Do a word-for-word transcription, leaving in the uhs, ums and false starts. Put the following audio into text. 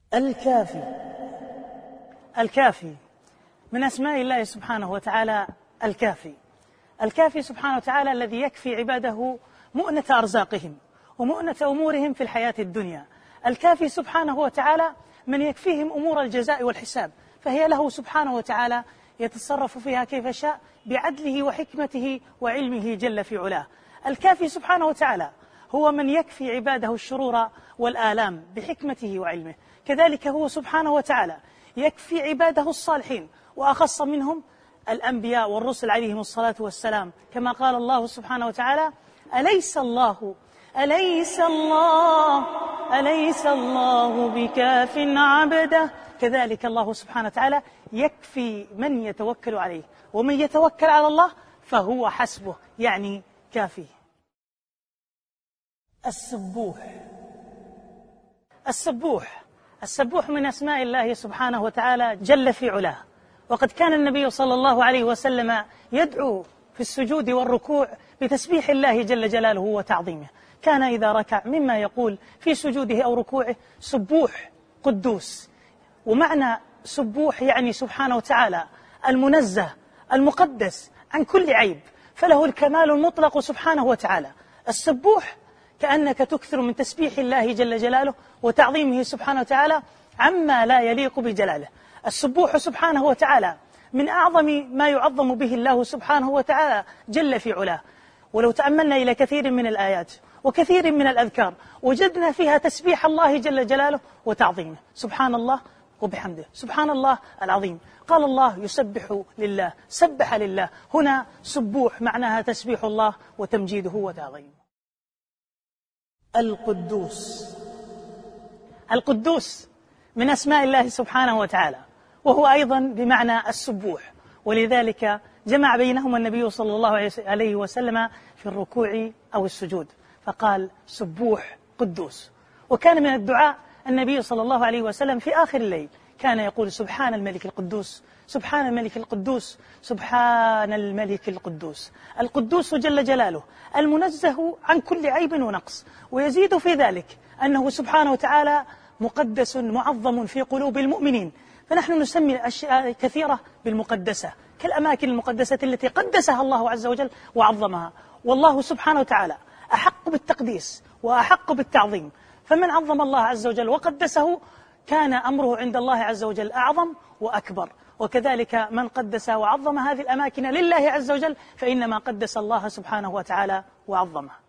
الكافي. الكافي من أسماء الله سبحانه وتعالى الكافي. الكافي سبحانه وتعالى الذي يكفي عباده مؤنة أرزاقهم ومؤنة أمورهم في الحياة الدنيا. الكافي سبحانه وتعالى من يكفيهم أمور الجزاء والحساب، فهي له سبحانه وتعالى يتصرف فيها كيف شاء بعدله وحكمته وعلمه جل في علاه. الكافي سبحانه وتعالى هو من يكفي عباده الشرور والآلام بحكمته وعلمه، كذلك هو سبحانه وتعالى يكفي عباده الصالحين وأخص منهم الأنبياء والرسل عليهم الصلاة والسلام، كما قال الله سبحانه وتعالى: أليس الله أليس الله أليس الله بكاف عبده. كذلك الله سبحانه وتعالى يكفي من يتوكل عليه، ومن يتوكل على الله فهو حسبه، يعني كافيه. السبوح. السبوح السبوح من أسماء الله سبحانه وتعالى جل في علاه، وقد كان النبي صلى الله عليه وسلم يدعو في السجود والركوع بتسبيح الله جل جلاله وتعظيمه. كان إذا ركع مما يقول في سجوده أو ركوعه: سبوح قدوس. ومعنى سبوح يعني سبحانه وتعالى المنزه المقدس عن كل عيب، فله الكمال المطلق سبحانه وتعالى. السبوح كأنك تكثر من تسبيح الله جل جلاله وتعظيمه سبحانه وتعالى عما لا يليق بجلاله. السبوح سبحانه وتعالى من أعظم ما يعظم به الله سبحانه وتعالى جل في علاه. ولو تأملنا إلى كثير من الآيات وكثير من الأذكار وجدنا فيها تسبيح الله جل جلاله وتعظيمه، سبحان الله وبحمده، سبحان الله العظيم. قال الله: يسبح لله، سبح لله. هنا سبوح معناها تسبيح الله وتمجيده وتعظيمه. القدوس. القدوس من أسماء الله سبحانه وتعالى، وهو أيضا بمعنى السبوح، ولذلك جمع بينهما النبي صلى الله عليه وسلم في الركوع أو السجود، فقال: سبوح قدوس. وكان من الدعاء النبي صلى الله عليه وسلم في آخر الليل كان يقول: سبحان الملك القدوس، سبحان الملك القدوس، سبحان الملك القدوس. القدوس جل جلاله المنزه عن كل عيب ونقص، ويزيد في ذلك أنه سبحانه وتعالى مقدس معظم في قلوب المؤمنين. فنحن نسمي أشياء كثيرة بالمقدسة، كالأماكن المقدسة التي قدسها الله عز وجل وعظمها، والله سبحانه وتعالى أحق بالتقديس وأحق بالتعظيم. فمن عظم الله عز وجل وقدسه كان أمره عند الله عز وجل أعظم وأكبر. وكذلك من قدس وعظم هذه الأماكن لله عز وجل فإنما قدس الله سبحانه وتعالى وعظمها.